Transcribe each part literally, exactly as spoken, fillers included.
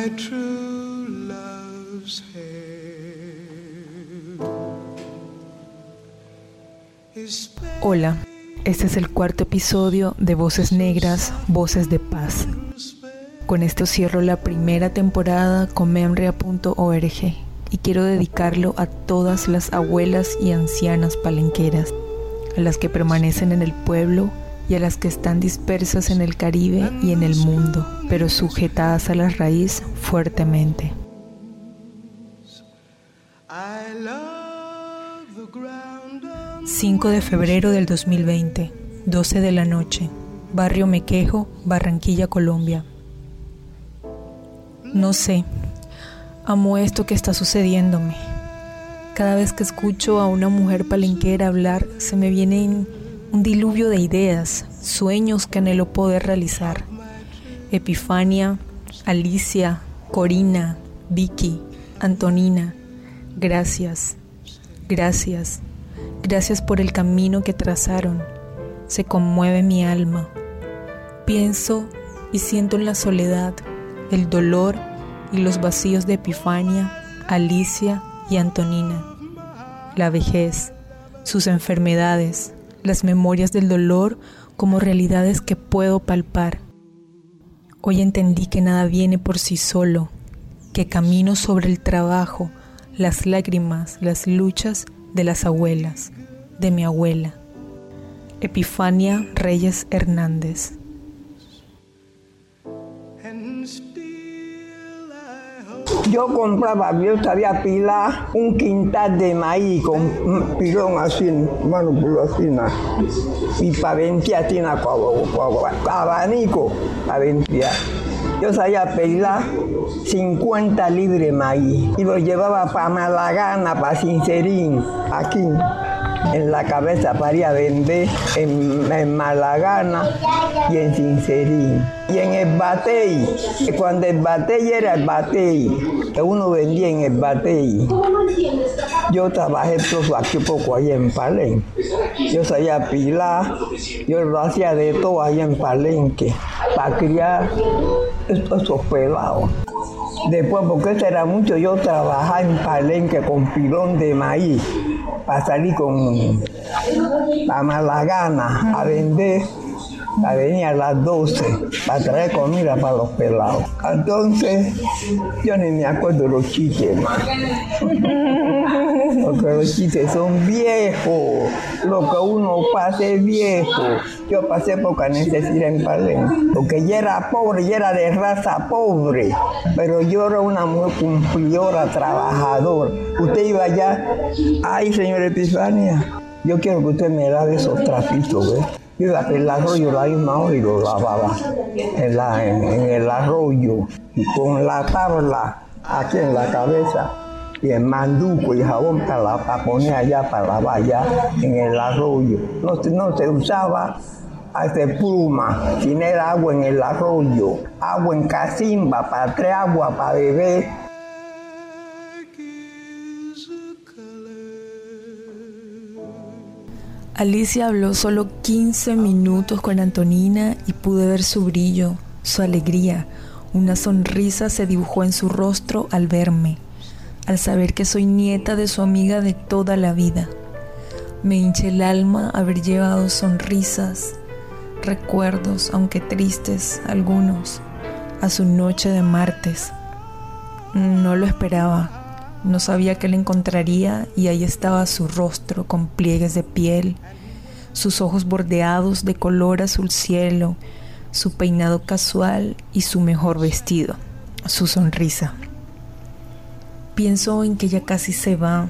my true love's hair. Hola, este es el cuarto episodio de Voces Negras, Voces de Paz. Con esto cierro la primera temporada con memria punto org y quiero dedicarlo a todas las abuelas y ancianas palenqueras, a las que permanecen en el pueblo y a las que están dispersas en el Caribe y en el mundo, pero sujetadas a la raíz fuertemente. cinco de febrero del dos mil veinte, doce de la noche, Barrio Mequejo, Barranquilla, Colombia. No sé, amo esto que está sucediéndome. Cada vez que escucho a una mujer palenquera hablar, se me vienen un diluvio de ideas, sueños que anhelo poder realizar. Epifania, Alicia, Corina, Vicky, Antonina, gracias, gracias, gracias por el camino que trazaron. Se conmueve mi alma. Pienso y siento en la soledad, el dolor y los vacíos de Epifania, Alicia y Antonina. La vejez, sus enfermedades, las memorias del dolor como realidades que puedo palpar. Hoy entendí que nada viene por sí solo, que camino sobre el trabajo, las lágrimas, las luchas de las abuelas, de mi abuela. Epifania Reyes Hernández. Yo compraba, yo sabía pilar un quintal de maíz con pilón así, mano por así, y para ventear, así, abanico para ventear. Yo sabía pilar cincuenta libras de maíz y lo llevaba para Malagana, para Sincerín, aquí en la cabeza para ir a vender en, en Malagana y en Sincerín. Y en el batey, cuando el batey era el batey, que uno vendía en el batey. Yo trabajé todo aquí poco allá en Palenque. Yo sabía pilar, yo lo hacía de todo allá en Palenque, para criar esos pelados. Después, porque eso era mucho, yo trabajaba en Palenque con pilón de maíz, para salir con la Malagana a vender, a venir a las doce, para traer comida para los pelados. Entonces, yo ni me acuerdo de los chistes más. Porque los chistes son viejos, lo que uno pasa es viejo. Yo pasé poca necesidad en Palenque, porque yo era pobre, yo era de raza pobre, pero yo era una mujer cumplidora, trabajadora. Usted iba allá, ay, señora Epifania, yo quiero que usted me lave esos trapitos, ¿ves? Yo iba al arroyo la misma hora y lo lavaba en, la, en, en el arroyo, con la tabla aquí en la cabeza, y el manduco y jabón para, la, para poner allá, para lavar allá en el arroyo. No, no se usaba hacer pluma, sino era agua en el arroyo, agua en cacimba, para traer agua para beber. Alicia habló solo quince minutos con Antonina y pude ver su brillo, su alegría. Una sonrisa se dibujó en su rostro al verme, al saber que soy nieta de su amiga de toda la vida. Me hinché el alma haber llevado sonrisas, recuerdos, aunque tristes algunos, a su noche de martes. No lo esperaba. No sabía que la encontraría y ahí estaba su rostro con pliegues de piel, sus ojos bordeados de color azul cielo, su peinado casual y su mejor vestido, su sonrisa. Pienso en que ya casi se va,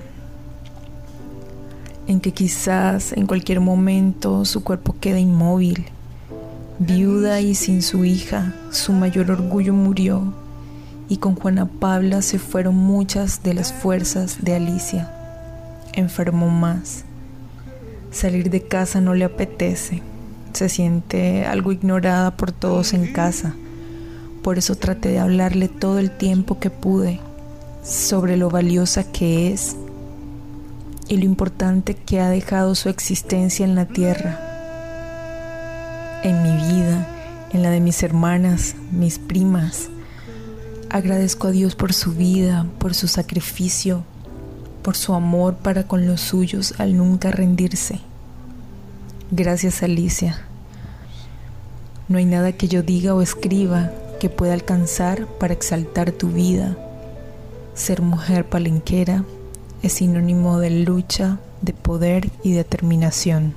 en que quizás en cualquier momento su cuerpo quede inmóvil. Viuda y sin su hija, su mayor orgullo murió. Y con Juana Pabla se fueron muchas de las fuerzas de Alicia. Enfermó más. Salir de casa no le apetece. Se siente algo ignorada por todos en casa. Por eso traté de hablarle todo el tiempo que pude sobre lo valiosa que es y lo importante que ha dejado su existencia en la tierra. En mi vida, en la de mis hermanas, mis primas, Agradezco a Dios por su vida, por su sacrificio, por su amor para con los suyos al nunca rendirse. Gracias, Alicia. No hay nada que yo diga o escriba que pueda alcanzar para exaltar tu vida. Ser mujer palenquera es sinónimo de lucha, de poder y determinación.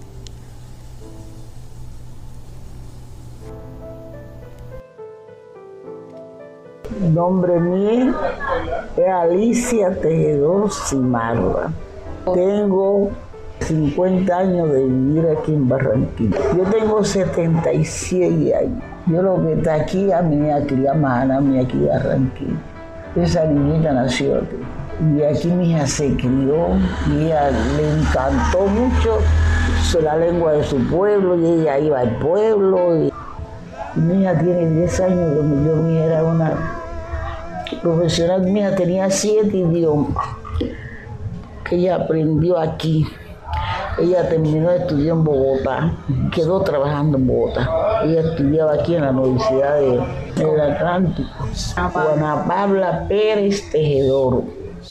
El nombre mío es Alicia Tejedor Cimarra. Tengo cincuenta años de vivir aquí en Barranquilla. Yo tengo setenta y seis años. Yo lo que está aquí, a mí aquí la mano, a mí aquí en Barranquilla. Esa niñita nació aquí. Y aquí mi hija se crió, y ella le encantó mucho la lengua de su pueblo, y ella iba al pueblo. Y, y mi hija tiene diez años, como yo, mi hija era una profesional, mi hija tenía siete idiomas que ella aprendió aquí. Ella terminó de estudiar en Bogotá, quedó trabajando en Bogotá. Ella estudiaba aquí en la Universidad de, del Atlántico. Juana Pabla Pérez Tejedor.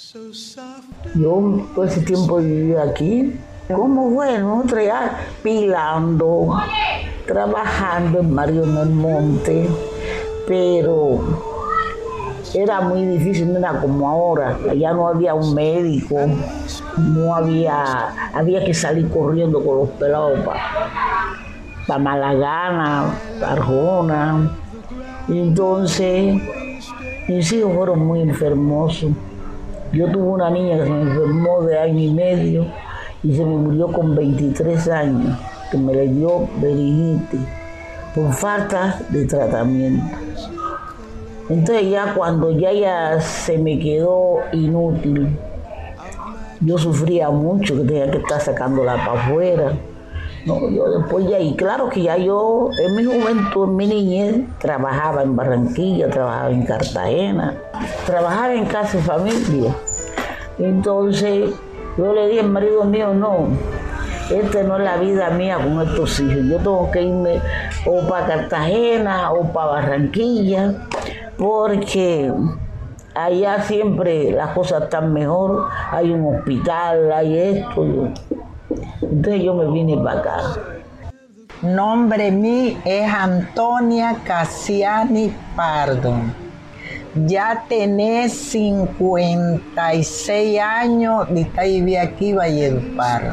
Yo todo ese tiempo viví aquí. ¿Cómo fue? Nosotros ya pilando, trabajando en Mario del Monte, pero era muy difícil, no era como ahora. Allá no había un médico, no había, había que salir corriendo con los pelados para pa Malagana, para Arjona. Y entonces mis hijos fueron muy enfermosos. Yo tuve una niña que se me enfermó de año y medio y se me murió con veintitrés años, que me le dio meningitis por falta de tratamiento. Entonces ya cuando ya, ya se me quedó inútil, yo sufría mucho, que tenía que estar sacándola para afuera. No, yo después ya, y claro que ya yo en mi juventud, en mi niñez, trabajaba en Barranquilla, trabajaba en Cartagena, trabajaba en casa y familia. Entonces yo le dije al marido mío, no, esta no es la vida mía con estos hijos, yo tengo que irme o para Cartagena o para Barranquilla, porque allá siempre las cosas están mejor, hay un hospital, hay esto. Entonces yo me vine para acá. Nombre mío es Antonia Cassiani Pardo. Ya tenés cincuenta y seis años de estar viviendo aquí en Valledupar.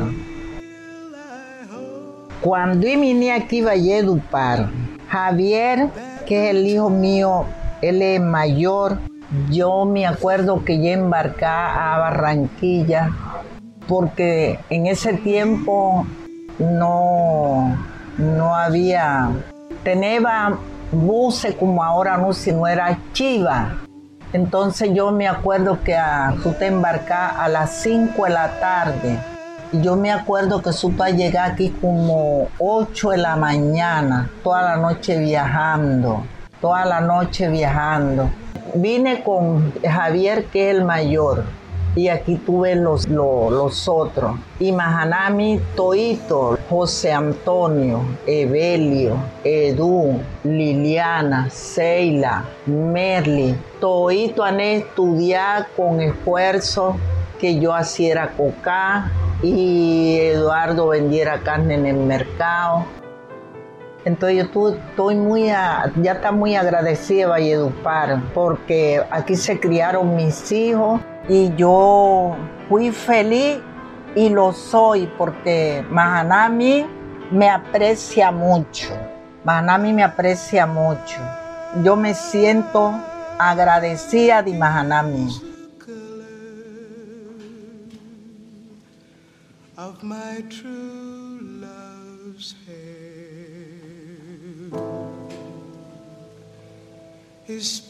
Cuando yo vine aquí a Valledupar, Javier, que es el hijo mío, él es mayor. Yo me acuerdo que ya embarqué a Barranquilla porque en ese tiempo no, no había, tenía buses como ahora, no, sino era chiva. Entonces yo me acuerdo que a, tú te embarcás a las cinco de la tarde. Y yo me acuerdo que supe llegar aquí como ocho de la mañana, toda la noche viajando, toda la noche viajando. Vine con Javier, que es el mayor, y aquí tuve los, los, los otros. Y Mahanami, Toito, José Antonio, Evelio, Edu, Liliana, Seila, Merly. Toito han estudiado con esfuerzo que yo hiciera coca y Eduardo vendiera carne en el mercado. Entonces yo estoy muy, a, ya está muy agradecida a Valledupar, porque aquí se criaron mis hijos y yo fui feliz y lo soy porque Mahanami me aprecia mucho. Mahanami me aprecia mucho. Yo me siento agradecida de Mahanami. Of my true love's hair, his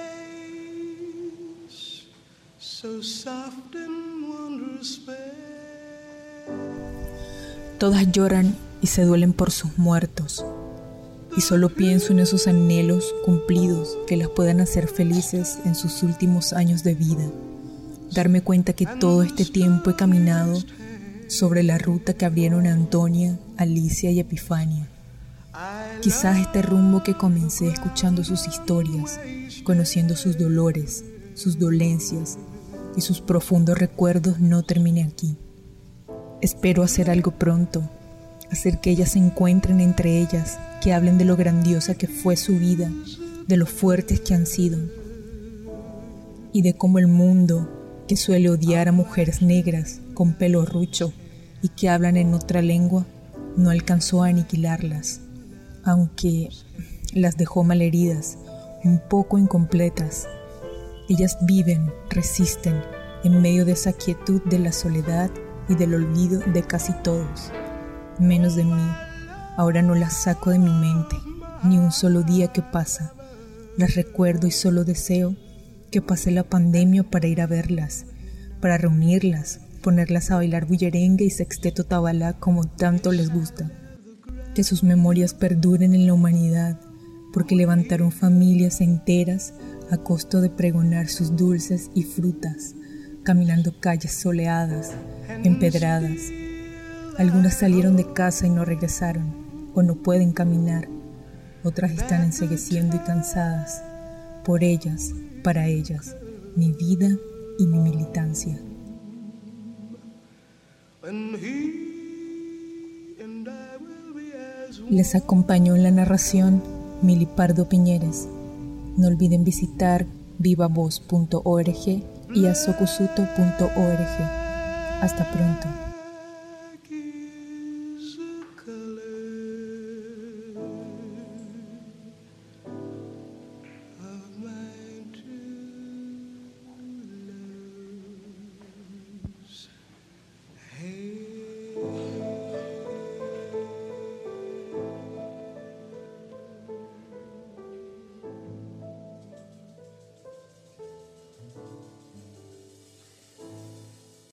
face so soft and wondrous fair. Todas lloran y se duelen por sus muertos, y solo pienso en esos anhelos cumplidos que las puedan hacer felices en sus últimos años de vida. Darme cuenta que todo este tiempo he caminado sobre la ruta que abrieron Antonia, Alicia y Epifania, Quizás este rumbo que comencé escuchando sus historias, conociendo sus dolores, sus dolencias y sus profundos recuerdos no termine aquí. Espero hacer algo pronto, hacer que ellas se encuentren entre ellas, que hablen de lo grandiosa que fue su vida, de lo fuertes que han sido y de cómo el mundo, que suele odiar a mujeres negras con pelo rucho y que hablan en otra lengua, no alcanzó a aniquilarlas, aunque las dejó malheridas, un poco incompletas. Ellas viven, resisten, en medio de esa quietud de la soledad y del olvido de casi todos, menos de mí. Ahora no las saco de mi mente, ni un solo día que pasa. Las recuerdo y solo deseo que pase la pandemia para ir a verlas, para reunirlas, ponerlas a bailar bullerengue y sexteto tabalá como tanto les gusta. Que sus memorias perduren en la humanidad, porque levantaron familias enteras a costo de pregonar sus dulces y frutas, caminando calles soleadas, empedradas. Algunas salieron de casa y no regresaron, o no pueden caminar. Otras están encegueciendo y cansadas. Por ellas, para ellas, mi vida y mi militancia. Les acompañó en la narración Mili Pardo Piñeres. No olviden visitar vivavoz punto org y azocusuto punto org. Hasta pronto.